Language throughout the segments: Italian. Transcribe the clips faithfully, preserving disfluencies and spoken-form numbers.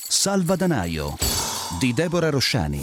Salvadanaio di Deborah Rosciani.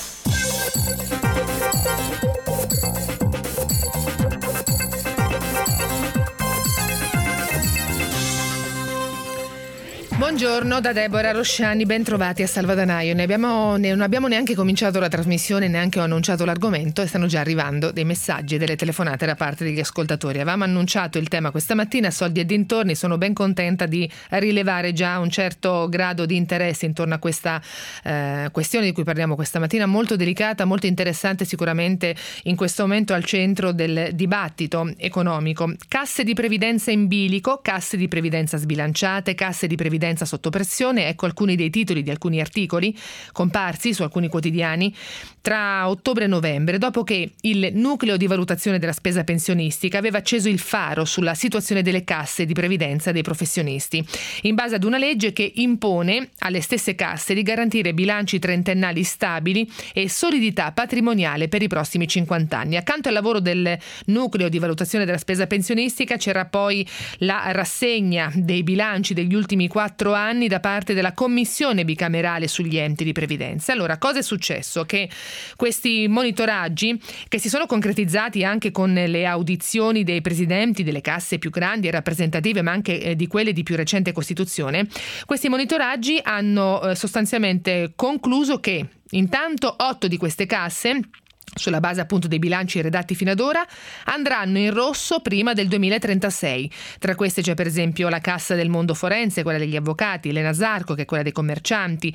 Buongiorno da Deborah Rosciani, ben trovati a Salvadanaio. Ne abbiamo, ne, non abbiamo neanche cominciato la trasmissione, neanche ho annunciato l'argomento e stanno già arrivando dei messaggi e delle telefonate da parte degli ascoltatori. Avevamo annunciato il tema questa mattina, soldi e dintorni, sono ben contenta di rilevare già un certo grado di interesse intorno a questa eh, questione di cui parliamo questa mattina, molto delicata, molto interessante, sicuramente in questo momento al centro del dibattito economico. Casse di previdenza in bilico, casse di previdenza sbilanciate, casse di previdenza sotto pressione, ecco alcuni dei titoli di alcuni articoli comparsi su alcuni quotidiani tra ottobre e novembre, dopo che il nucleo di valutazione della spesa pensionistica aveva acceso il faro sulla situazione delle casse di previdenza dei professionisti, in base ad una legge che impone alle stesse casse di garantire bilanci trentennali stabili e solidità patrimoniale per i prossimi cinquanta anni. Accanto al lavoro del nucleo di valutazione della spesa pensionistica c'era poi la rassegna dei bilanci degli ultimi quattro anni da parte della commissione bicamerale sugli enti di previdenza. Allora, cosa è successo? Che questi monitoraggi, che si sono concretizzati anche con le audizioni dei presidenti delle casse più grandi e rappresentative, ma anche eh, di quelle di più recente costituzione, questi monitoraggi hanno eh, sostanzialmente concluso che intanto otto di queste casse, sulla base appunto dei bilanci redatti fino ad ora, andranno in rosso prima del duemilatrentasei. Tra queste c'è per esempio la Cassa del Mondo Forense, quella degli avvocati, l'Enasarco che è quella dei commercianti,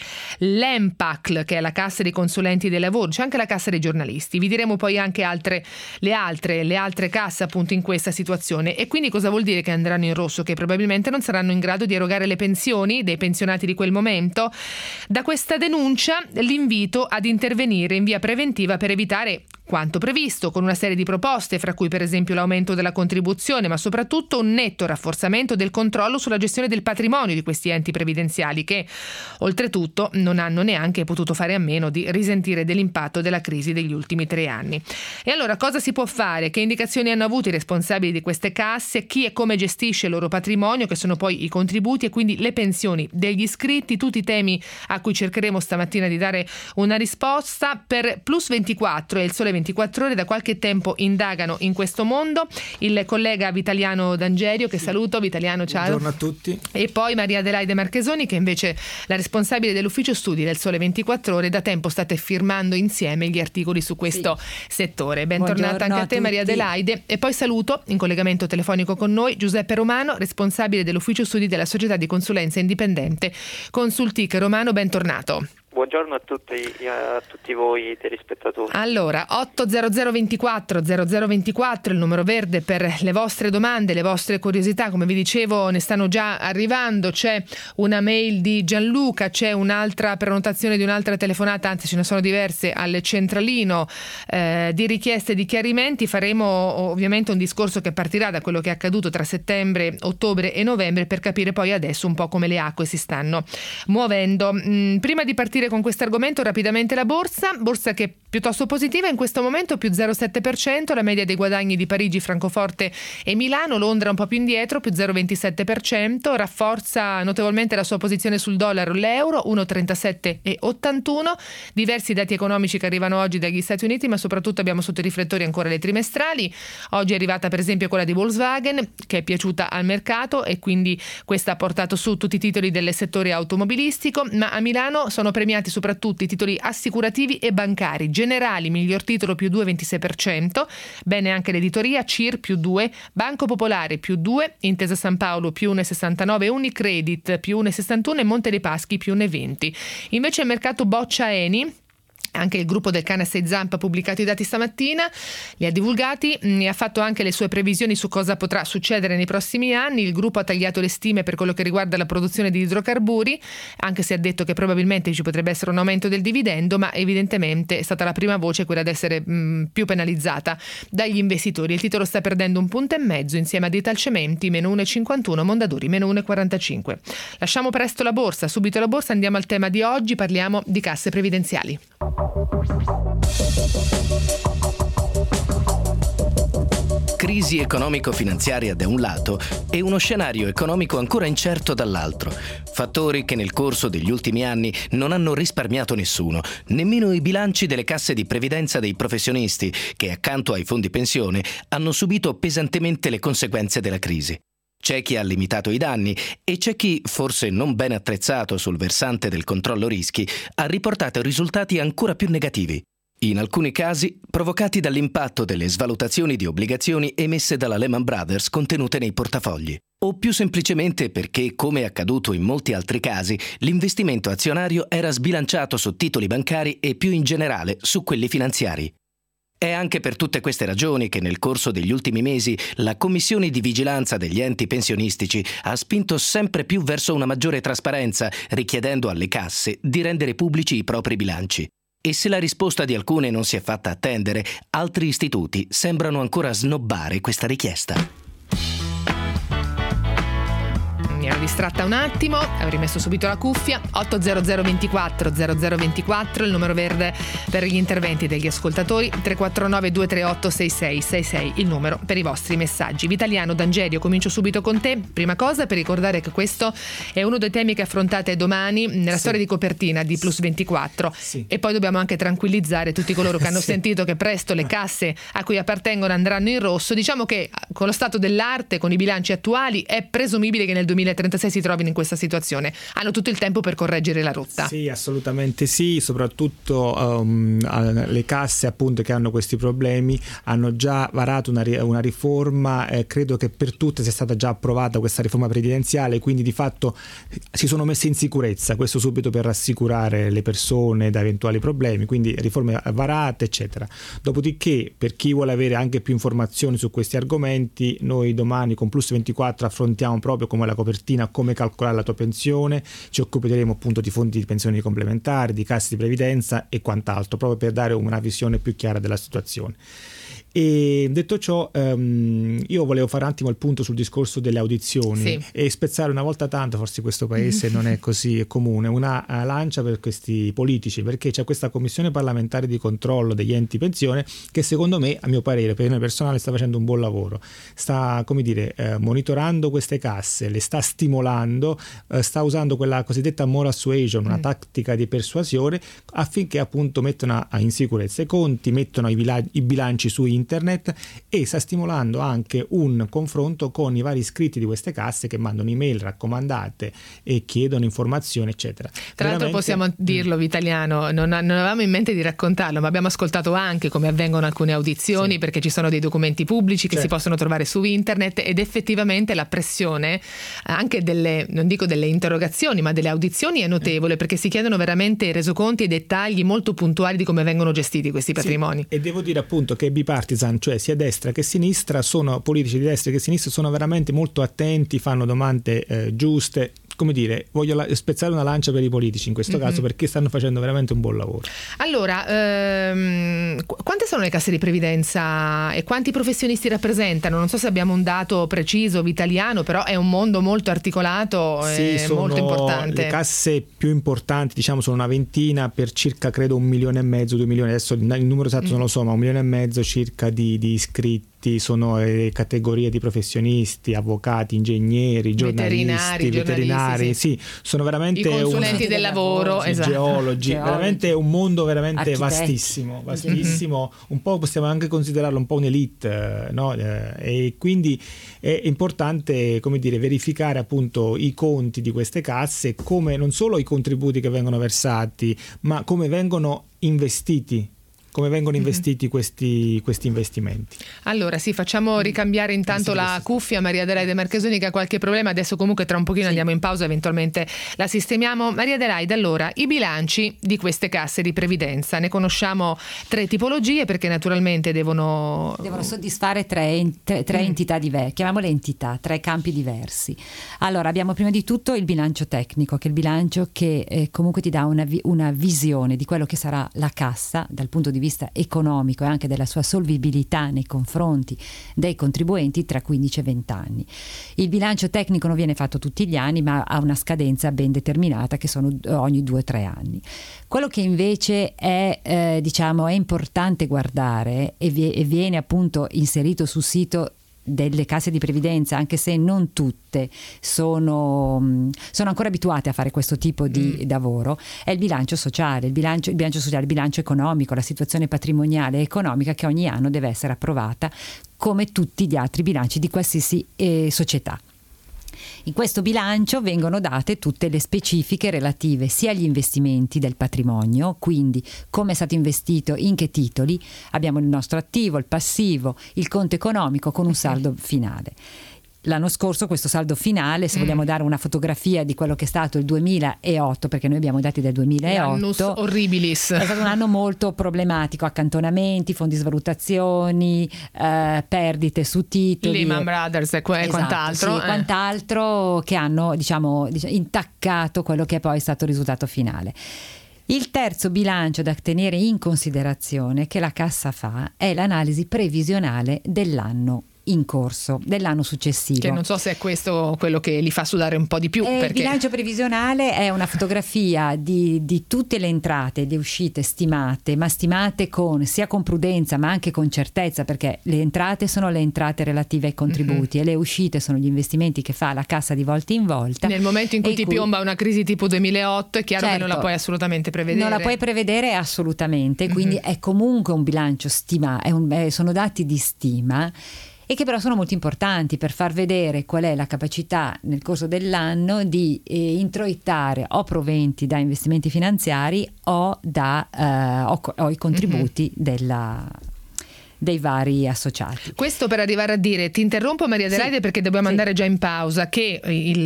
l'Empacl che è la Cassa dei consulenti del lavoro, c'è anche la Cassa dei giornalisti. Vi diremo poi anche altre le altre le altre casse appunto in questa situazione. E quindi cosa vuol dire che andranno in rosso? Che probabilmente non saranno in grado di erogare le pensioni dei pensionati di quel momento. Da questa denuncia l'invito ad intervenire in via preventiva per evitare quanto previsto, con una serie di proposte, fra cui per esempio l'aumento della contribuzione, ma soprattutto un netto rafforzamento del controllo sulla gestione del patrimonio di questi enti previdenziali che, oltretutto, non hanno neanche potuto fare a meno di risentire dell'impatto della crisi degli ultimi tre anni. E allora cosa si può fare? Che indicazioni hanno avuto i responsabili di queste casse? Chi e come gestisce il loro patrimonio, che sono poi i contributi e quindi le pensioni degli iscritti? Tutti i temi a cui cercheremo stamattina di dare una risposta. Per Plus ventiquattro e il Sole ventiquattro Ore da qualche tempo indagano in questo mondo il collega Vitaliano D'Angerio, che saluto. Vitaliano, ciao. Buongiorno a tutti. E poi Maria Adelaide Marchesoni, che invece è la responsabile dell'ufficio studi del Sole ventiquattro Ore. Da tempo state firmando insieme gli articoli su questo sì. settore. Bentornata anche a, a te, Maria Adelaide. E poi saluto in collegamento telefonico con noi Giuseppe Romano, responsabile dell'ufficio studi della società di consulenza indipendente Consultic Romano. Bentornato. Buongiorno a tutti, a tutti voi telespettatori. Allora, otto zero zero ventiquattro zero zero ventiquattro il numero verde per le vostre domande, le vostre curiosità. Come vi dicevo, ne stanno già arrivando. C'è una mail di Gianluca, c'è un'altra prenotazione di un'altra telefonata, anzi ce ne sono diverse al centralino eh, di richieste di chiarimenti. Faremo ovviamente un discorso che partirà da quello che è accaduto tra settembre, ottobre e novembre, per capire poi adesso un po' come le acque si stanno muovendo. Mm, prima di partire con questo argomento, rapidamente la borsa, borsa che è piuttosto positiva in questo momento, più zero virgola sette per cento, la media dei guadagni di Parigi, Francoforte e Milano. Londra un po' più indietro, più zero virgola ventisette per cento, rafforza notevolmente la sua posizione sul dollaro l'euro, uno virgola trentasette e ottantuno. Diversi dati economici che arrivano oggi dagli Stati Uniti, ma soprattutto abbiamo sotto i riflettori ancora le trimestrali. Oggi è arrivata per esempio quella di Volkswagen, che è piaciuta al mercato e quindi questa ha portato su tutti i titoli del settore automobilistico, ma a Milano sono premiati soprattutto i titoli assicurativi e bancari. Generali, miglior titolo, più due virgola ventisei per cento, bene anche l'editoria, C I R più due, Banco Popolare più due, Intesa San Paolo più uno virgola sessantanove, Unicredit più uno virgola sessantuno e Monte dei Paschi più uno virgola venti. Invece il mercato boccia Eni. Anche il gruppo del cane a sei zampe ha pubblicato i dati stamattina, li ha divulgati, ne ha fatto anche le sue previsioni su cosa potrà succedere nei prossimi anni. Il gruppo ha tagliato le stime per quello che riguarda la produzione di idrocarburi, anche se ha detto che probabilmente ci potrebbe essere un aumento del dividendo, ma evidentemente è stata la prima voce quella ad essere mh, più penalizzata dagli investitori. Il titolo sta perdendo un punto e mezzo insieme ad Italcementi, meno uno virgola cinquantuno, Mondadori, meno uno virgola quarantacinque. Lasciamo presto la borsa, subito la borsa, andiamo al tema di oggi, parliamo di casse previdenziali. crisi economico-finanziaria da un lato e uno scenario economico ancora incerto dall'altro. Fattori che nel corso degli ultimi anni non hanno risparmiato nessuno, nemmeno i bilanci delle casse di previdenza dei professionisti, che accanto ai fondi pensione hanno subito pesantemente le conseguenze della crisi. C'è chi ha limitato i danni e c'è chi, forse non ben attrezzato sul versante del controllo rischi, ha riportato risultati ancora più negativi. In alcuni casi provocati dall'impatto delle svalutazioni di obbligazioni emesse dalla Lehman Brothers contenute nei portafogli, o più semplicemente perché, come è accaduto in molti altri casi, l'investimento azionario era sbilanciato su titoli bancari e più in generale su quelli finanziari. È anche per tutte queste ragioni che nel corso degli ultimi mesi la Commissione di vigilanza degli enti pensionistici ha spinto sempre più verso una maggiore trasparenza, richiedendo alle casse di rendere pubblici i propri bilanci. E se la risposta di alcune non si è fatta attendere, altri istituti sembrano ancora snobbare questa richiesta. Mi ero distratta un attimo, avrei messo subito la cuffia. otto zero zero ventiquattro zero zero ventiquattro, il numero verde per gli interventi degli ascoltatori, tre quattro nove due tre otto sei sei sei sei il numero per i vostri messaggi. Vitaliano D'Angerio, comincio subito con te. Prima cosa, per ricordare che questo è uno dei temi che affrontate domani nella sì. storia di copertina di Plus ventiquattro sì. e poi dobbiamo anche tranquillizzare tutti coloro che hanno sì. sentito che presto le casse a cui appartengono andranno in rosso. Diciamo che con lo stato dell'arte, con i bilanci attuali, è presumibile che nel duemilatrentasei si trovino in questa situazione. Hanno tutto il tempo per correggere la rotta. Sì, assolutamente sì, soprattutto um, le casse appunto che hanno questi problemi hanno già varato una, una riforma, eh, credo che per tutte sia stata già approvata questa riforma previdenziale, quindi di fatto si sono messe in sicurezza, questo subito per rassicurare le persone da eventuali problemi, quindi riforme varate eccetera. Dopodiché, per chi vuole avere anche più informazioni su questi argomenti, noi domani con Plus ventiquattro affrontiamo proprio come la copertina, come calcolare la tua pensione, ci occuperemo appunto di fondi di pensioni complementari, di casse di previdenza e quant'altro, proprio per dare una visione più chiara della situazione. E detto ciò, um, io volevo fare un attimo il punto sul discorso delle audizioni sì. e spezzare una volta tanto, forse in questo paese non è così comune, una uh, lancia per questi politici, perché c'è questa commissione parlamentare di controllo degli enti pensione che secondo me, a mio parere, per me personale, sta facendo un buon lavoro, sta come dire uh, monitorando queste casse, le sta stimolando, uh, sta usando quella cosiddetta moral suasion, una mm. tattica di persuasione affinché appunto mettano in sicurezza i conti, mettono i, bila- i bilanci su internet e sta stimolando anche un confronto con i vari iscritti di queste casse che mandano email raccomandate e chiedono informazioni eccetera. Tra Veramente... l'altro possiamo dirlo, Vitaliano, non, non avevamo in mente di raccontarlo, ma abbiamo ascoltato anche come avvengono alcune audizioni, sì. perché ci sono dei documenti pubblici che certo. si possono trovare su internet ed effettivamente la pressione anche delle, non dico delle interrogazioni, ma delle audizioni è notevole, perché si chiedono veramente resoconti e dettagli molto puntuali di come vengono gestiti questi patrimoni. Sì. E devo dire appunto che bipartisan, cioè sia destra che sinistra, sono politici di destra che sinistra, sono veramente molto attenti, fanno domande eh, giuste. Come dire, voglio la- spezzare una lancia per i politici in questo mm-hmm. caso, perché stanno facendo veramente un buon lavoro. Allora, ehm, qu- quante sono le casse di previdenza e quanti professionisti rappresentano? Non so se abbiamo un dato preciso, Vitaliano, però è un mondo molto articolato e sì, molto importante. Le casse più importanti, diciamo, sono una ventina per circa, credo, un milione e mezzo, due milioni, adesso il numero esatto mm. non lo so, ma un milione e mezzo circa di, di iscritti. Sono le categorie di professionisti, avvocati, ingegneri, giornalisti, veterinari, veterinari sì. sì, sono veramente i consulenti un, del lavoro, sì, esatto. geologi, geologi, veramente un mondo veramente architetti. vastissimo, vastissimo. Mm-hmm. Un po' possiamo anche considerarlo un po' un'elite, no? E quindi è importante, come dire, verificare appunto i conti di queste casse, come non solo i contributi che vengono versati, ma come vengono investiti. Come vengono investiti mm-hmm. questi, questi investimenti. Allora sì, facciamo ricambiare intanto la cuffia a Maria Adelaide Marchesoni che ha qualche problema, adesso comunque tra un pochino sì. andiamo in pausa, eventualmente la sistemiamo. Maria Adelaide, allora, i bilanci di queste casse di previdenza, ne conosciamo tre tipologie perché naturalmente devono... Devono soddisfare tre, tre, tre mm. entità diverse, chiamiamole entità, tre campi diversi. Allora abbiamo prima di tutto il bilancio tecnico, che è il bilancio che eh, comunque ti dà una, vi- una visione di quello che sarà la cassa dal punto di vista economico e anche della sua solvibilità nei confronti dei contribuenti tra quindici e venti anni. Il bilancio tecnico non viene fatto tutti gli anni, ma ha una scadenza ben determinata che sono ogni due o tre anni. Quello che invece è eh, diciamo è importante guardare e, vi- e viene appunto inserito sul sito delle casse di previdenza, anche se non tutte sono, sono ancora abituate a fare questo tipo di mm. lavoro, è il bilancio sociale, il bilancio, il bilancio sociale, il bilancio economico, la situazione patrimoniale e economica che ogni anno deve essere approvata come tutti gli altri bilanci di qualsiasi eh, società. In questo bilancio vengono date tutte le specifiche relative sia agli investimenti del patrimonio, quindi come è stato investito, in che titoli, abbiamo il nostro attivo, il passivo, il conto economico con un saldo finale. L'anno scorso questo saldo finale, se mm. vogliamo dare una fotografia di quello che è stato il duemilaotto, perché noi abbiamo i dati del duemilaotto, Annus horribilis, è stato un anno molto problematico, accantonamenti, fondi svalutazioni, eh, perdite su titoli, Lehman Brothers e esatto, quant'altro, sì, eh. quant'altro che hanno diciamo, diciamo intaccato quello che è poi stato il risultato finale. Il terzo bilancio da tenere in considerazione che la Cassa fa è l'analisi previsionale dell'anno in corso, dell'anno successivo. Che non so se è questo quello che li fa sudare un po' di più. Eh, perché... Il bilancio previsionale è una fotografia di, di tutte le entrate e le uscite stimate, ma stimate con sia con prudenza ma anche con certezza, perché le entrate sono le entrate relative ai contributi mm-hmm. e le uscite sono gli investimenti che fa la Cassa di volta in volta. Nel momento in cui ti cui... piomba una crisi tipo duemilaotto è chiaro certo, che non la puoi assolutamente prevedere. Non la puoi prevedere assolutamente, quindi mm-hmm. è comunque un bilancio stima, è un, è, sono dati di stima, e che però sono molto importanti per far vedere qual è la capacità nel corso dell'anno di eh, introitare o proventi da investimenti finanziari o da eh, o, o i contributi mm-hmm. della dei vari associati. Questo per arrivare a dire, ti interrompo Maria Adelaide sì, perché dobbiamo sì. andare già in pausa, che il,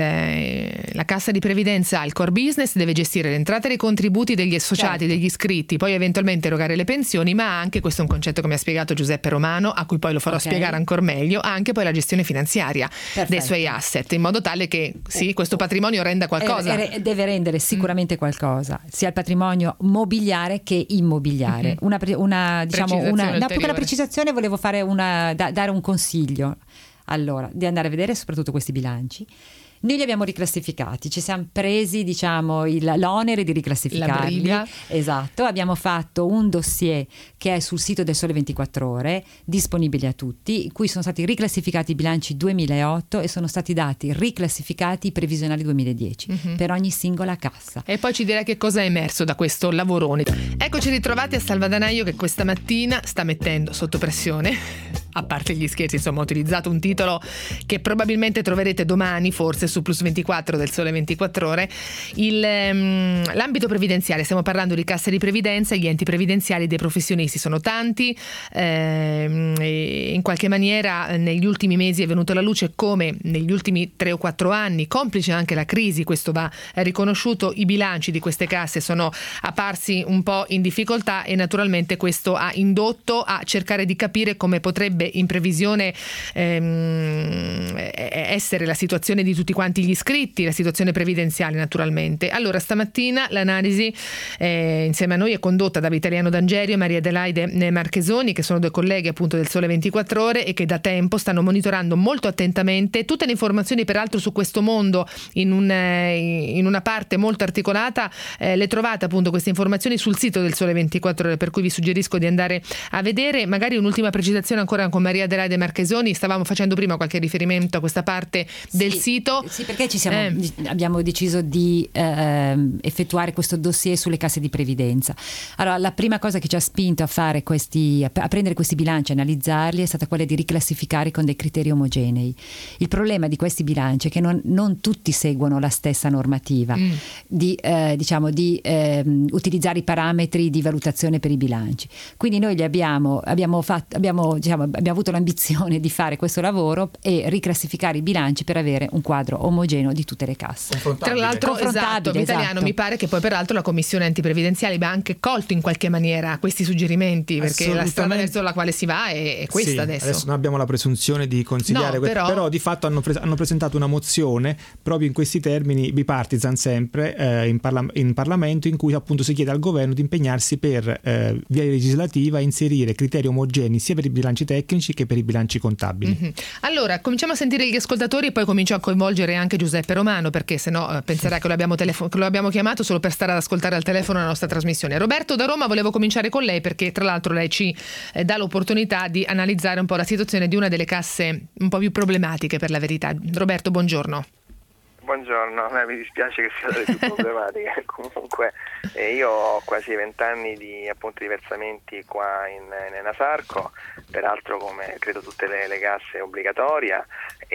la Cassa di Previdenza ha il core business, deve gestire le entrate e i contributi degli associati, certo. degli iscritti, poi eventualmente erogare le pensioni, ma anche, questo è un concetto che mi ha spiegato Giuseppe Romano, a cui poi lo farò okay. spiegare ancora meglio, anche poi la gestione finanziaria Perfetto. dei suoi asset, in modo tale che sì, questo patrimonio renda qualcosa. Eh, deve rendere sicuramente mm. qualcosa, sia il patrimonio mobiliare che immobiliare. Mm-hmm. Una, una diciamo una, una piccola precisazione. Volevo fare una, da, dare un consiglio, allora, di andare a vedere soprattutto questi bilanci. Noi li abbiamo riclassificati, ci siamo presi diciamo il, l'onere di riclassificarli. Esatto, abbiamo fatto un dossier che è sul sito del Sole ventiquattro Ore, disponibile a tutti, in cui sono stati riclassificati i bilanci duemilaotto e sono stati dati riclassificati i previsionali duemiladieci mm-hmm. per ogni singola cassa. E poi ci dirà che cosa è emerso da questo lavorone. Eccoci ritrovati a Salvadanaio, che questa mattina sta mettendo sotto pressione, a parte gli scherzi, insomma, ho utilizzato un titolo che probabilmente troverete domani, forse su Plus ventiquattro del Sole ventiquattro Ore, il, um, l'ambito previdenziale. Stiamo parlando di casse di previdenza, gli enti previdenziali dei professionisti sono tanti, ehm, e in qualche maniera negli ultimi mesi è venuto alla luce come negli ultimi tre o quattro anni, complice anche la crisi, questo va riconosciuto, i bilanci di queste casse sono apparsi un po' in difficoltà, e naturalmente questo ha indotto a cercare di capire come potrebbe in previsione ehm, essere la situazione di tutti quanti gli iscritti, la situazione previdenziale naturalmente. Allora stamattina l'analisi eh, insieme a noi è condotta da Vitaliano D'Angerio e Maria Adelaide Marchesoni, che sono due colleghi appunto del Sole ventiquattro Ore e che da tempo stanno monitorando molto attentamente tutte le informazioni, peraltro su questo mondo in, un, in una parte molto articolata. Eh, le trovate appunto queste informazioni sul sito del Sole ventiquattro Ore, per cui vi suggerisco di andare a vedere. Magari un'ultima precisazione ancora con Maria Adelaide Marchesoni, stavamo facendo prima qualche riferimento a questa parte del sì, sito. Sì, perché ci siamo, eh. abbiamo deciso di eh, effettuare questo dossier sulle casse di previdenza. Allora, la prima cosa che ci ha spinto a fare questi, a prendere questi bilanci, analizzarli, è stata quella di riclassificare con dei criteri omogenei. Il problema di questi bilanci è che non, non tutti seguono la stessa normativa mm. di, eh, diciamo, di eh, utilizzare i parametri di valutazione per i bilanci. Quindi noi li abbiamo, abbiamo, fatto, abbiamo, diciamo, abbiamo avuto l'ambizione di fare questo lavoro e riclassificare i bilanci per avere un quadro omogeneo di tutte le casse. Tra l'altro, esatto, Vitaliano, esatto. mi pare che poi peraltro la Commissione Antiprevidenziale abbia anche colto in qualche maniera questi suggerimenti, perché la strada verso la quale si va è, è questa. Sì, adesso. Adesso non abbiamo la presunzione di consigliare, no, però... però di fatto hanno, pre- hanno presentato una mozione proprio in questi termini, bipartisan sempre, eh, in, parla- in Parlamento, in cui appunto si chiede al governo di impegnarsi per eh, via legislativa a inserire criteri omogenei sia per i bilanci tecnici tecnici che per i bilanci contabili. Mm-hmm. Allora, cominciamo a sentire gli ascoltatori e poi comincio a coinvolgere anche Giuseppe Romano, perché sennò eh, penserà che lo abbiamo, telefo- che lo abbiamo chiamato solo per stare ad ascoltare al telefono la nostra trasmissione. Roberto da Roma, volevo cominciare con lei perché tra l'altro lei ci eh, dà l'opportunità di analizzare un po' la situazione di una delle casse un po' più problematiche, per la verità. Roberto, buongiorno. Buongiorno, eh, mi dispiace che sia delle più problematiche. Comunque eh, io ho quasi vent'anni di appunto di versamenti qua in, in Enasarco, peraltro come credo tutte le, le casse obbligatoria,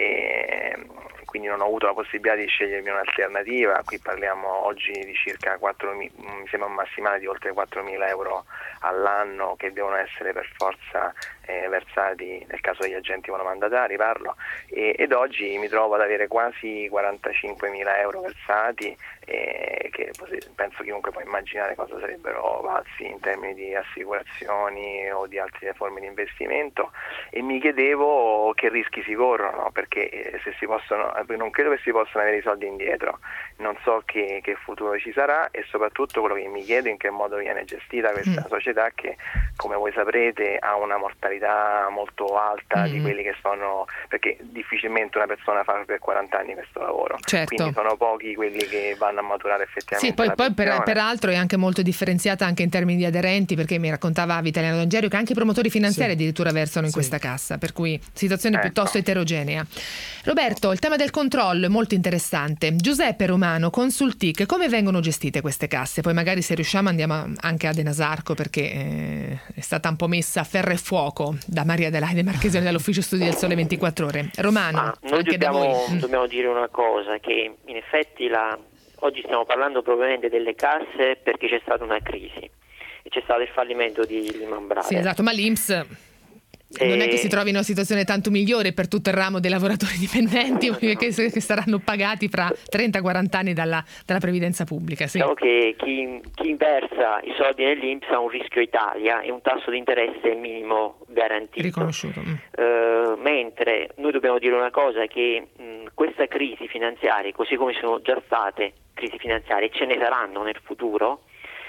e quindi non ho avuto la possibilità di scegliermi un'alternativa. Qui parliamo oggi di circa quattro, mi sembra un massimale di oltre quattromila euro all'anno che devono essere per forza eh, versati nel caso degli agenti monomandatari, parlo, e, ed oggi mi trovo ad avere quasi quarantacinquemila euro versati, eh, che penso chiunque può immaginare cosa sarebbero valsi in termini di assicurazioni o di altre forme di investimento, e mi chiedevo che rischi si corrono, perché eh, se si possono, non credo che si possano avere i soldi indietro, non so che, che futuro ci sarà, e soprattutto quello che mi chiedo in che modo viene gestita questa mm. società che, come voi saprete, ha una mortalità molto alta mm. di quelli che sono, perché difficilmente una persona fa per quaranta anni questo lavoro, certo. Quindi sono pochi quelli che vanno a maturare effettivamente. Sì, poi, poi per, peraltro è anche molto differenziata anche in termini di aderenti, perché mi raccontava Vitaliano D'Angerio che anche i promotori finanziari sì. addirittura versano in sì. questa cassa, per cui situazione ecco. piuttosto eterogenea. Roberto, il tema del controllo è molto interessante. Giuseppe Romano, Consultic, come vengono gestite queste casse? Poi magari se riusciamo andiamo anche ad Enasarco, perché eh, è stata un po' messa a ferro e fuoco da Maria Adelaide Marchesani dall'Ufficio Studi del Sole ventiquattro Ore. Romano, Ma noi anche dobbiamo, da voi. dobbiamo dire una cosa, che in effetti la, oggi stiamo parlando probabilmente delle casse perché c'è stata una crisi e c'è stato il fallimento di Lehman Brothers. Sì, esatto, ma l'I N P S non è che si trovi in una situazione tanto migliore per tutto il ramo dei lavoratori dipendenti che, che saranno pagati fra trenta quaranta anni dalla, dalla previdenza pubblica. Sì. Diciamo che chi, chi versa i soldi nell'I N P S ha un rischio Italia e un tasso di interesse minimo garantito. Riconosciuto. Mm. Uh, mentre noi dobbiamo dire una cosa, che mh, questa crisi finanziaria, così come sono già state crisi finanziarie, ce ne saranno nel futuro,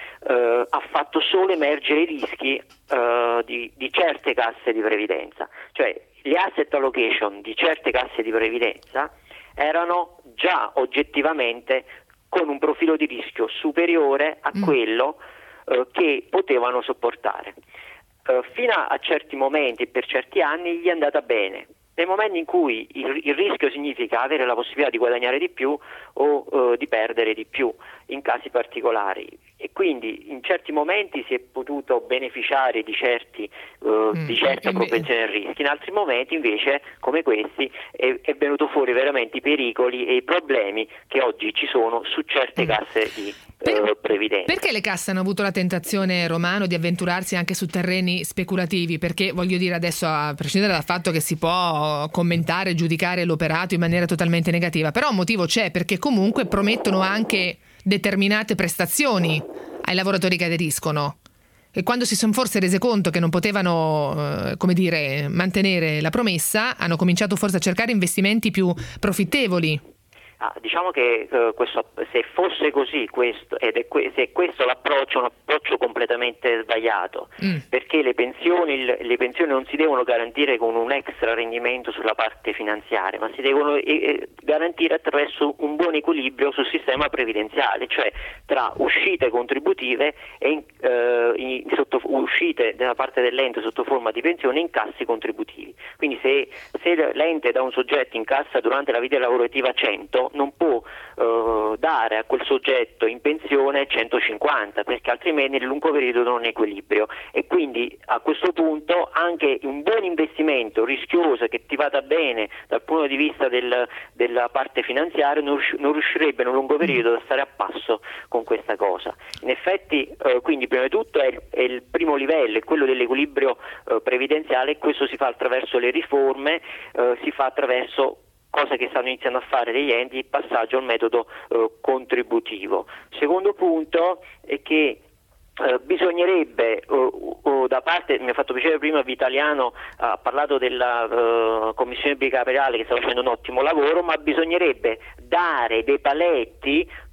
Uh, ha fatto solo emergere i rischi uh, di, di certe casse di previdenza, cioè le asset allocation di certe casse di previdenza erano già oggettivamente con un profilo di rischio superiore a mm. quello uh, che potevano sopportare. Uh, fino a, a certi momenti e per certi anni gli è andata bene. Nel momento in cui il, il rischio significa avere la possibilità di guadagnare di più o uh, di perdere di più in casi particolari, e quindi in certi momenti si è potuto beneficiare di certi uh, mm, di certa propensione al rischio, in altri momenti invece come questi è, è venuto fuori veramente i pericoli e i problemi che oggi ci sono su certe mm. casse di per, uh, previdenza. Perché le casse hanno avuto la tentazione, Romano, di avventurarsi anche su terreni speculativi? Perché voglio dire, adesso a prescindere dal fatto che si può commentare, giudicare l'operato in maniera totalmente negativa, però un motivo c'è, perché comunque promettono anche determinate prestazioni ai lavoratori che aderiscono, e quando si sono forse rese conto che non potevano eh, come dire mantenere la promessa, hanno cominciato forse a cercare investimenti più profittevoli. Ah, diciamo che uh, questo, se fosse così questo, ed è que- se questo l'approccio è un approccio completamente sbagliato, mm. perché le pensioni, le pensioni non si devono garantire con un extra rendimento sulla parte finanziaria, ma si devono eh, garantire attraverso un buon equilibrio sul sistema previdenziale, cioè tra uscite contributive e eh, in, sotto, uscite da parte dell'ente sotto forma di pensione e incassi contributivi. Quindi se, se l'ente dà un soggetto in cassa durante la vita lavorativa cento, non può uh, dare a quel soggetto in pensione centocinquanta, perché altrimenti nel lungo periodo non è equilibrio, e quindi a questo punto anche un buon investimento rischioso che ti vada bene dal punto di vista del, della parte finanziaria non, rius- non riuscirebbe in un lungo periodo a stare a passo con questa cosa. In effetti uh, quindi prima di tutto è il, è il primo livello, è quello dell'equilibrio uh, previdenziale, e questo si fa attraverso le riforme, uh, si fa attraverso, cosa che stanno iniziando a fare degli enti, il passaggio al metodo eh, contributivo. Secondo punto è che eh, bisognerebbe uh, uh, da parte, mi ha fatto piacere prima Vitaliano ha parlato della uh, Commissione bicamerale che sta facendo un ottimo lavoro, ma bisognerebbe dare dei paletti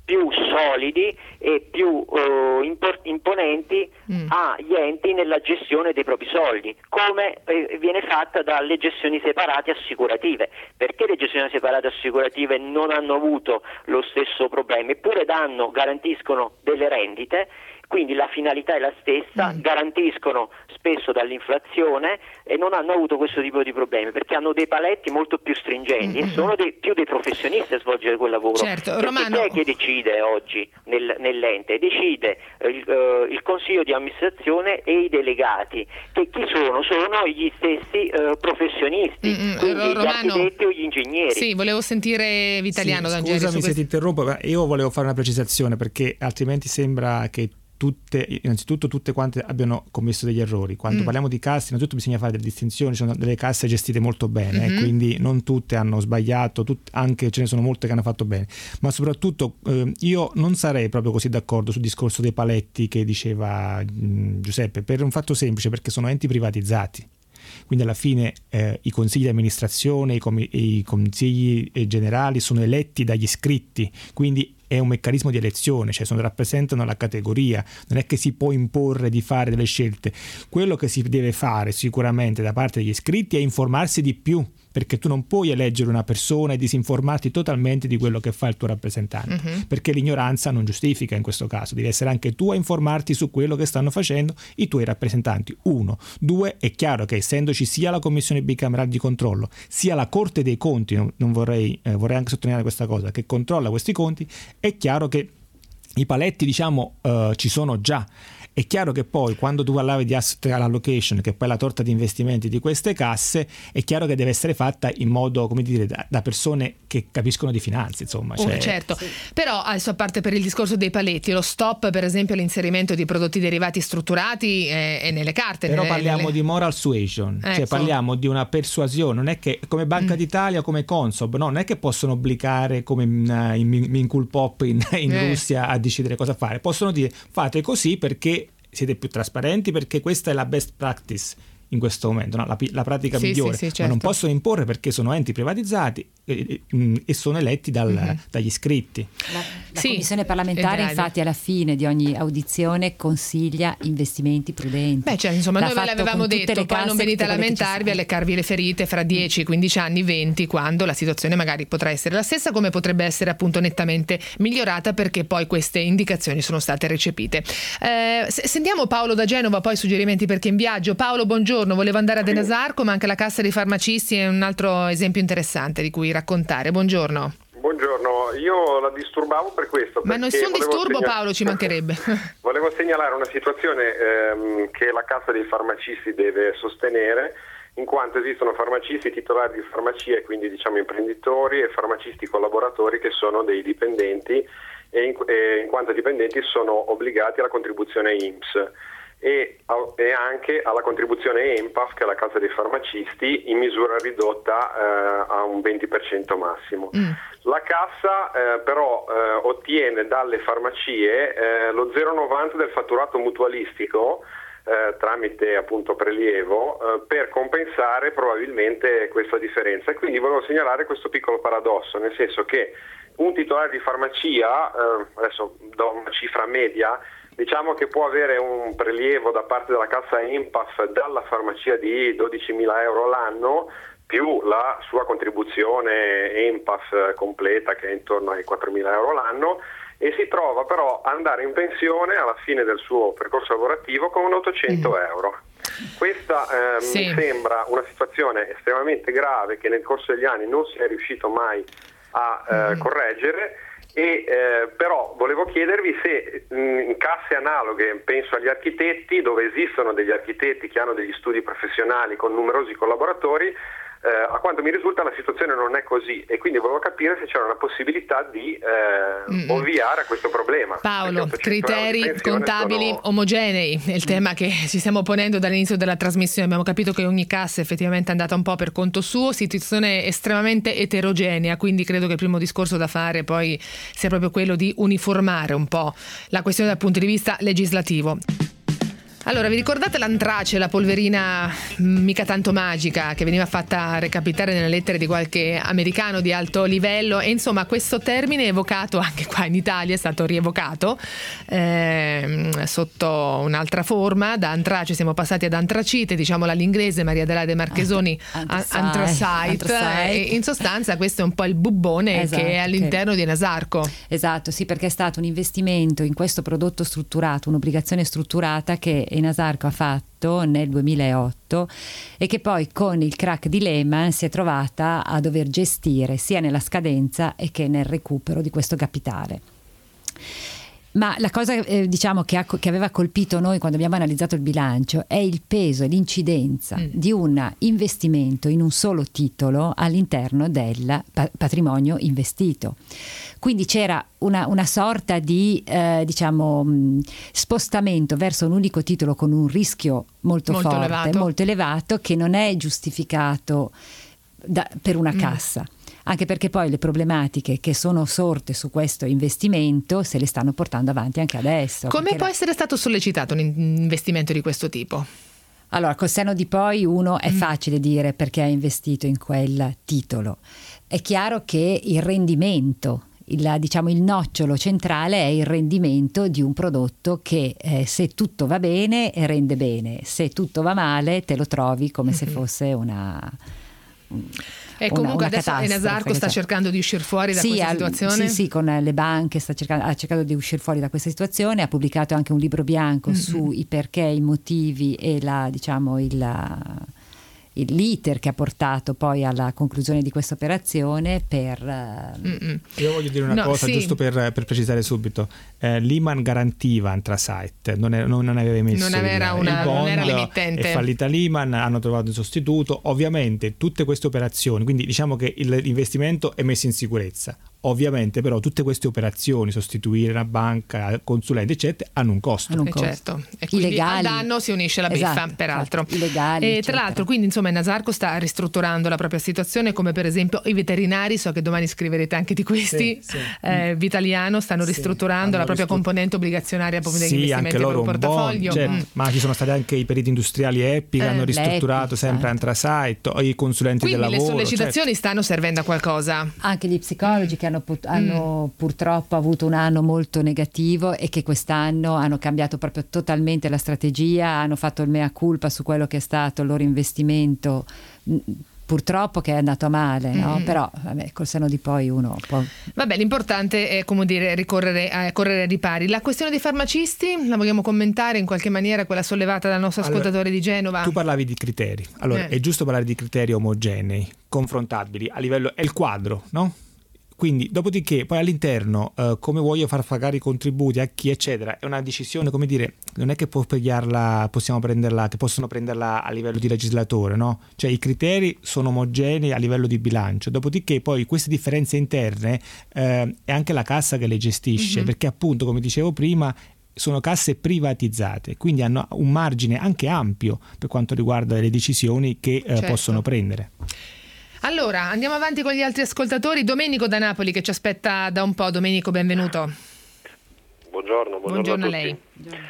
più solidi e più eh, impor- imponenti mm. agli enti nella gestione dei propri soldi, come eh, viene fatta dalle gestioni separate assicurative. Perché le gestioni separate assicurative non hanno avuto lo stesso problema, eppure danno, garantiscono delle rendite, quindi la finalità è la stessa, mm. garantiscono spesso dall'inflazione e non hanno avuto questo tipo di problemi perché hanno dei paletti molto più stringenti mm-hmm. e sono dei, più dei professionisti a svolgere quel lavoro. Certo, Romano... Chi è che decide oggi nel, nell'ente? Decide il, uh, il consiglio di amministrazione e i delegati, che chi sono? Sono gli stessi uh, professionisti, mm-hmm. quindi Romano... gli architetti o gli ingegneri. Sì, volevo sentire Vitaliano. Sì, scusami se ti interrompo, ma io volevo fare una precisazione perché altrimenti sembra che tutte, innanzitutto tutte quante abbiano commesso degli errori. Quando mm. parliamo di casse, innanzitutto bisogna fare delle distinzioni, ci sono delle casse gestite molto bene, mm-hmm. eh, quindi non tutte hanno sbagliato, tut- anche ce ne sono molte che hanno fatto bene, ma soprattutto eh, io non sarei proprio così d'accordo sul discorso dei paletti che diceva mh, Giuseppe, per un fatto semplice, perché sono enti privatizzati. Quindi alla fine eh, i consigli di amministrazione, i, com- i consigli generali sono eletti dagli iscritti, quindi è un meccanismo di elezione, cioè sono, rappresentano la categoria, non è che si può imporre di fare delle scelte. Quello che si deve fare sicuramente da parte degli iscritti è informarsi di più, perché tu non puoi eleggere una persona e disinformarti totalmente di quello che fa il tuo rappresentante, uh-huh. perché l'ignoranza non giustifica in questo caso, devi essere anche tu a informarti su quello che stanno facendo i tuoi rappresentanti. Uno. Due, è chiaro che essendoci sia la commissione bicamerale di controllo sia la Corte dei Conti, non, non vorrei, eh, vorrei anche sottolineare questa cosa, che controlla questi conti, è chiaro che i paletti diciamo uh, ci sono già. È chiaro che poi quando tu parlavi di asset allocation, che poi è la torta di investimenti di queste casse, è chiaro che deve essere fatta in modo, come dire, da, da persone che capiscono di finanza, insomma. Cioè... Oh, certo, sì. Però adesso, a parte per il discorso dei paletti, lo stop per esempio all'inserimento di prodotti derivati strutturati è, è nelle carte. Però nelle, parliamo nelle... di moral suasion, ecco. Cioè parliamo di una persuasione, non è che come Banca mm. d'Italia o come Consob, no, non è che possono obbligare come in, in Minkul Pop in, in eh. Russia a decidere cosa fare, possono dire fate così perché siete più trasparenti, perché questa è la best practice in questo momento, no? la, la pratica sì, migliore, sì, sì, certo. ma non possono imporre perché sono enti privatizzati e, e, e sono eletti dal, mm-hmm. dagli iscritti. La, la sì, commissione parlamentare infatti alla fine di ogni audizione consiglia investimenti prudenti. Beh, cioè, insomma, L'ha noi ve l'avevamo detto, poi non venite a lamentarvi, a leccarvi le ferite fra dieci, quindici anni, venti, quando la situazione magari potrà essere la stessa, come potrebbe essere appunto nettamente migliorata, perché poi queste indicazioni sono state recepite. Eh, sentiamo Paolo da Genova, poi suggerimenti perché in viaggio. Paolo, buongiorno. Volevo andare a Enasarco, ma anche la Cassa dei Farmacisti è un altro esempio interessante di cui raccontare. Buongiorno. Buongiorno, io la disturbavo per questo. Ma nessun disturbo, segnal- Paolo, ci mancherebbe. Volevo segnalare una situazione ehm, che la Cassa dei Farmacisti deve sostenere, in quanto esistono farmacisti titolari di farmacie, quindi diciamo imprenditori, e farmacisti collaboratori che sono dei dipendenti e in, e in quanto dipendenti sono obbligati alla contribuzione I N P S. E, e anche alla contribuzione E M P A F, che è la Casa dei Farmacisti, in misura ridotta eh, a un venti per cento massimo. Mm. La Cassa eh, però eh, ottiene dalle farmacie eh, lo zero virgola novanta del fatturato mutualistico eh, tramite appunto prelievo eh, per compensare probabilmente questa differenza, e quindi volevo segnalare questo piccolo paradosso, nel senso che un titolare di farmacia, eh, adesso do una cifra media, diciamo che può avere un prelievo da parte della cassa I N P A F dalla farmacia di dodicimila euro l'anno, più la sua contribuzione I N P A F completa, che è intorno ai quattromila euro l'anno, e si trova però ad andare in pensione alla fine del suo percorso lavorativo con ottocento mm. euro. Questa eh, sì. mi sembra una situazione estremamente grave che nel corso degli anni non si è riuscito mai a eh, mm. correggere. E eh, però volevo chiedervi se mh, in casse analoghe, penso agli architetti, dove esistono degli architetti che hanno degli studi professionali con numerosi collaboratori, eh, a quanto mi risulta la situazione non è così, e quindi volevo capire se c'era una possibilità di eh, ovviare a questo problema. Paolo, criteri contabili sono... omogenei è il tema che ci stiamo ponendo dall'inizio della trasmissione. Abbiamo capito che ogni cassa effettivamente è andata un po' per conto suo, situazione estremamente eterogenea, quindi credo che il primo discorso da fare poi sia proprio quello di uniformare un po' la questione dal punto di vista legislativo. Allora, vi ricordate l'antrace, la polverina mica tanto magica che veniva fatta recapitare nelle lettere di qualche americano di alto livello? E insomma, questo termine evocato anche qua in Italia è stato rievocato eh, sotto un'altra forma. Da antrace siamo passati ad antracite, diciamola all'inglese, Maria Adelaide Marchesoni, Anthracite. anthracite. E in sostanza questo è un po' il bubbone, esatto, che è all'interno che... di Enasarco. Esatto, sì, perché è stato un investimento in questo prodotto strutturato, un'obbligazione strutturata che Enasarco ha fatto nel duemilaotto e che poi con il crack di Lehman si è trovata a dover gestire sia nella scadenza e che nel recupero di questo capitale. Ma la cosa eh, diciamo che, ha, che aveva colpito noi quando abbiamo analizzato il bilancio è il peso e l'incidenza mm. di un investimento in un solo titolo all'interno del pa- patrimonio investito. Quindi c'era una, una sorta di eh, diciamo mh, spostamento verso un unico titolo con un rischio molto, molto forte, elevato. molto elevato, che non è giustificato da, per una mm. cassa. Anche perché poi le problematiche che sono sorte su questo investimento se le stanno portando avanti anche adesso. Come può la... essere stato sollecitato un investimento di questo tipo? Allora, col senno di poi uno è mm. facile dire perché ha investito in quel titolo. È chiaro che il rendimento, il, diciamo il nocciolo centrale è il rendimento di un prodotto che eh, se tutto va bene rende bene, se tutto va male te lo trovi come mm-hmm. se fosse una... E comunque una, una adesso Enasarco sta cercando di uscire fuori da sì, questa al, situazione? Sì, sì, con le banche sta cercando, ha cercato di uscire fuori da questa situazione, ha pubblicato anche un libro bianco mm-hmm. sui perché, i motivi e la, diciamo, il, il, l'iter che ha portato poi alla conclusione di questa operazione per... Mm-mm. Io voglio dire una no, cosa, sì. giusto per, per precisare subito. Eh, Lehman garantiva Anthracite, non, è, non, non aveva emesso non era il, una, il bond, non era l'emittente. È fallita Lehman, hanno trovato un sostituto. Ovviamente tutte queste operazioni, quindi diciamo che il, l'investimento è messo in sicurezza. Ovviamente però tutte queste operazioni, sostituire una banca, consulente eccetera, hanno un costo. Hanno un eh costo. Certo. E quindi illegali. Al danno si unisce la beffa, esatto, peraltro. esatto. Illegali, e eccetera. tra l'altro quindi insomma Enasarco sta ristrutturando la propria situazione, come per esempio i veterinari, so che domani scriverete anche di questi, sì, sì. Eh, Vitaliano stanno sì, ristrutturando la propria ristru- componente obbligazionaria proprio degli sì, investimenti anche loro per il portafoglio. Certo, mm. Ma ci sono stati anche i periti industriali Epi che eh, hanno ristrutturato sempre Anthracite, i consulenti quindi del lavoro. Quindi le sollecitazioni certo. stanno servendo a qualcosa. Anche gli psicologi che hanno, put- hanno mm. purtroppo avuto un anno molto negativo e che quest'anno hanno cambiato proprio totalmente la strategia, hanno fatto il mea culpa su quello che è stato il loro investimento, purtroppo che è andato a male, no? Mm. Però vabbè, col senno di poi uno può... Vabbè, l'importante è, come dire, ricorrere a correre ai ripari. La questione dei farmacisti la vogliamo commentare in qualche maniera, quella sollevata dal nostro ascoltatore allora, di Genova? Tu parlavi di criteri, allora eh. è giusto parlare di criteri omogenei, confrontabili a livello, è il quadro, no? Quindi, dopodiché, poi all'interno, eh, come voglio far pagare i contributi a chi, eccetera, è una decisione, come dire, non è che può pigliarla, possiamo prenderla, che possono prenderla a livello di legislatore, no? Cioè i criteri sono omogenei a livello di bilancio, dopodiché poi queste differenze interne eh, è anche la cassa che le gestisce, mm-hmm. perché appunto, come dicevo prima, sono casse privatizzate, quindi hanno un margine anche ampio per quanto riguarda le decisioni che eh, certo. possono prendere. Allora, andiamo avanti con gli altri ascoltatori. Domenico da Napoli che ci aspetta da un po'. Domenico, benvenuto. Buongiorno, buongiorno, buongiorno a, a lei.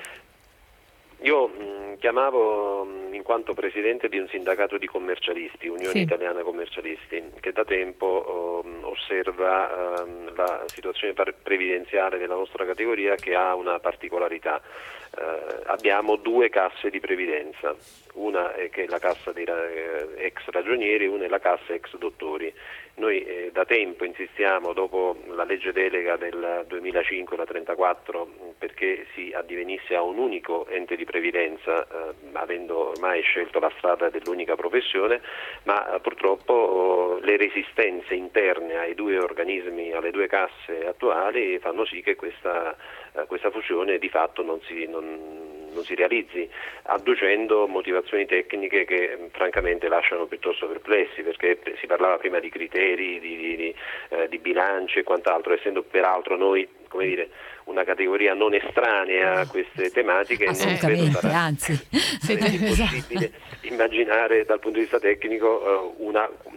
Io mh, chiamavo mh, in quanto presidente di un sindacato di commercialisti, Unione sì. Italiana Commercialisti, che da tempo um, osserva um, la situazione previdenziale della nostra categoria, che ha una particolarità. Uh, abbiamo due casse di previdenza, una è che è la cassa dei eh, ex ragionieri, una è la cassa ex dottori. Noi eh, da tempo insistiamo, dopo la legge delega del duemilacinque, la trentaquattro, perché si addivenisse a un unico ente di previdenza, eh, avendo ormai scelto la strada dell'unica professione, ma eh, purtroppo oh, le resistenze interne ai due organismi, alle due casse attuali, fanno sì che questa, eh, questa fusione di fatto non si, non, non si realizzi, adducendo motivazioni tecniche che francamente lasciano piuttosto perplessi, perché si parlava prima di criteri, di, di, di, eh, di bilanci e quant'altro, essendo peraltro noi, come dire, una categoria non estranea a queste tematiche. Assolutamente, non sarà, anzi è impossibile immaginare dal punto di vista tecnico uh, una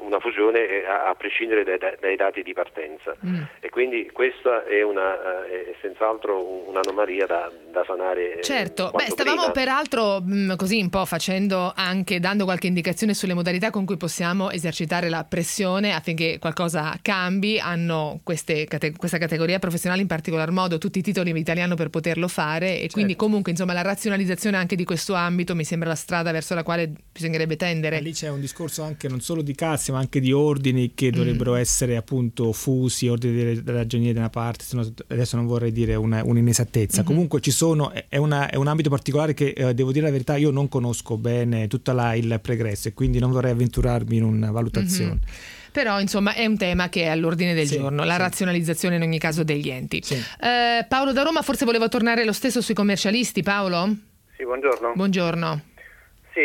una fusione a, a prescindere dai, dai dati di partenza mm. e quindi questa è, una, è senz'altro un'anomalia da, da sanare. Certo, beh, stavamo prima. peraltro mh, così un po' facendo anche, dando qualche indicazione sulle modalità con cui possiamo esercitare la pressione affinché qualcosa cambi. Hanno queste, cate- questa categoria professionale in particolar modo tutti i titoli in italiano per poterlo fare e certo. quindi comunque insomma la razionalizzazione anche di questo ambito mi sembra la strada verso la quale bisognerebbe tendere. Lì c'è un discorso anche non solo di casse ma anche di ordini che dovrebbero mm. essere appunto fusi, ordini della ragioneria da una parte, se no, adesso non vorrei dire una, un'inesattezza. Mm-hmm. Comunque ci sono, è, una, è un ambito particolare che eh, devo dire la verità, io non conosco bene tutta la, il pregresso e quindi non vorrei avventurarmi in una valutazione. Mm-hmm. Però insomma è un tema che è all'ordine del sì, giorno, la sì. razionalizzazione in ogni caso degli enti. Sì. Eh, Paolo da Roma forse voleva tornare lo stesso sui commercialisti. Paolo? Sì, buongiorno. Buongiorno. Sì,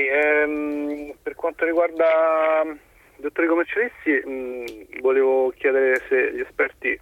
ehm, per quanto riguarda i dottori commercialisti mh, volevo chiedere se gli esperti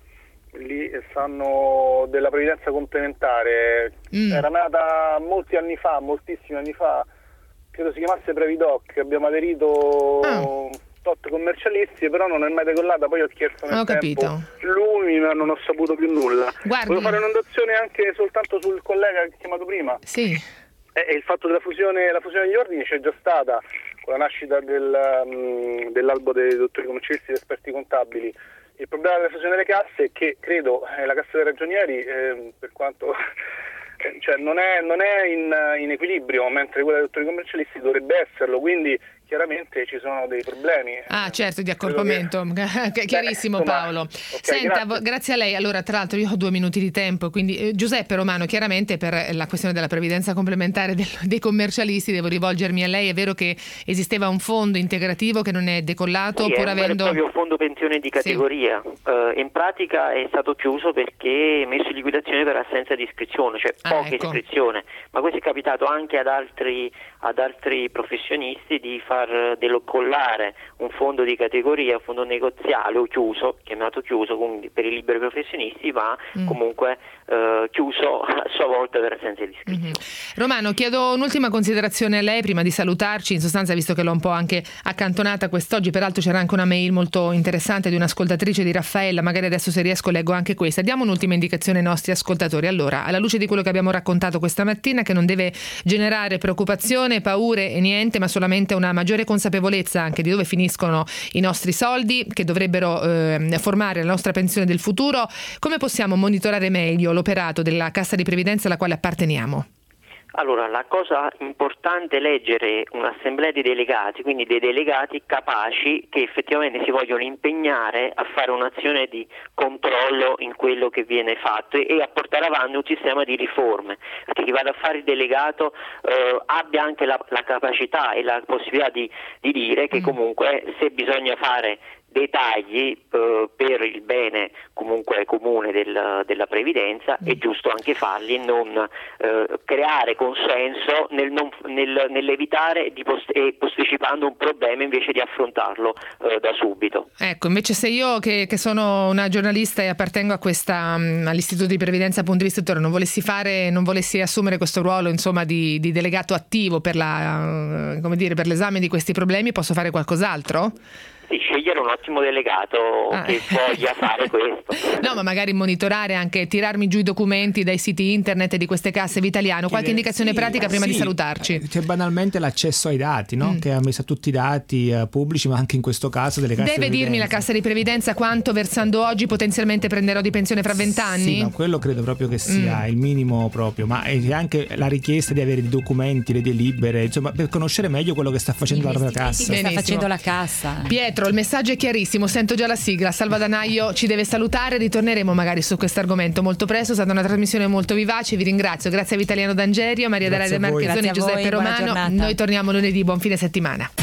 lì sanno della previdenza complementare. Mm. Era nata molti anni fa, moltissimi anni fa, credo si chiamasse Previdoc, abbiamo aderito oh. tot commercialisti, però non è mai decollata, poi ho chiesto nel ho tempo capito. lui, ma non ho saputo più nulla. Guardi. Volevo fare un'annotazione anche soltanto sul collega che ha chiamato prima. Sì. E il fatto della fusione, la fusione degli ordini c'è già stata con la nascita del, um, dell'albo dei dottori commercialisti ed esperti contabili. Il problema della fusione delle casse è che credo eh, la cassa dei ragionieri, eh, per quanto eh, cioè non è, non è in, in equilibrio, mentre quella dei dottori commercialisti dovrebbe esserlo, quindi chiaramente ci sono dei problemi. Ah, certo, di accorpamento. Che... Chiarissimo. Beh, insomma, Paolo. Okay, Senta, grazie. grazie a lei. Allora, tra l'altro io ho due minuti di tempo, quindi eh, Giuseppe Romano, chiaramente per la questione della previdenza complementare del, dei commercialisti devo rivolgermi a lei. È vero che esisteva un fondo integrativo che non è decollato, sì, pur è avendo... proprio un fondo pensione di categoria. Sì. Uh, in pratica è stato chiuso perché messo in liquidazione per assenza di iscrizione, cioè ah, poca ecco. iscrizione. Ma questo è capitato anche ad altri, ad altri professionisti di far decollare un fondo di categoria, un fondo negoziale o chiuso, chiamato chiuso quindi per i liberi professionisti, ma mm. comunque eh, chiuso a sua volta per assenza di iscrizione. Mm-hmm. Romano, chiedo un'ultima considerazione a lei prima di salutarci, in sostanza visto che l'ho un po' anche accantonata quest'oggi, peraltro c'era anche una mail molto interessante di un'ascoltatrice di Raffaella, magari adesso se riesco leggo anche questa. Diamo un'ultima indicazione ai nostri ascoltatori. Allora, alla luce di quello che abbiamo raccontato questa mattina, che non deve generare preoccupazione, paure e niente, ma solamente una maggiore consapevolezza anche di dove finiscono i nostri soldi che dovrebbero eh, formare la nostra pensione del futuro, come possiamo monitorare meglio l'operato della Cassa di Previdenza alla quale apparteniamo? Allora, la cosa importante è leggere un'assemblea di delegati, quindi dei delegati capaci che effettivamente si vogliono impegnare a fare un'azione di controllo in quello che viene fatto e, e a portare avanti un sistema di riforme, perché chi vada a fare il delegato eh, abbia anche la, la capacità e la possibilità di, di dire che comunque se bisogna fare dei tagli eh, per il bene comunque comune del, della previdenza è giusto anche farli e non eh, creare consenso nel non, nel, nell'evitare di post- e posticipando un problema invece di affrontarlo eh, da subito. Ecco, invece se io che, che sono una giornalista e appartengo a questa um, all'istituto di previdenza appunto d'istruttore non volessi fare non volessi assumere questo ruolo insomma di, di delegato attivo per la uh, come dire per l'esame di questi problemi, posso fare qualcos'altro? Sì, scegliere un ottimo delegato ah. che voglia fare questo. No, ma magari monitorare anche, tirarmi giù i documenti dai siti internet di queste casse Vitaliano. Qualche indicazione sì, pratica prima sì. di salutarci? C'è banalmente l'accesso ai dati, no? Mm. Che ha messo tutti i dati uh, pubblici, ma anche in questo caso delle casse Deve di dirmi la Cassa di Previdenza quanto versando oggi potenzialmente prenderò di pensione fra vent'anni? Sì, ma quello credo proprio che sia mm. il minimo proprio, ma è anche la richiesta di avere i documenti, le delibere, insomma, per conoscere meglio quello che sta facendo la propria cassa. Che sta facendo la cassa. Pietro, il messaggio è chiarissimo, sento già la sigla. Salva Danaio ci deve salutare, ritorneremo magari su questo argomento molto presto. È stata una trasmissione molto vivace, vi ringrazio. Grazie a Vitaliano D'Angerio, Maria Della De Marchezzoni e Giuseppe Romano. Noi torniamo lunedì, buon fine settimana.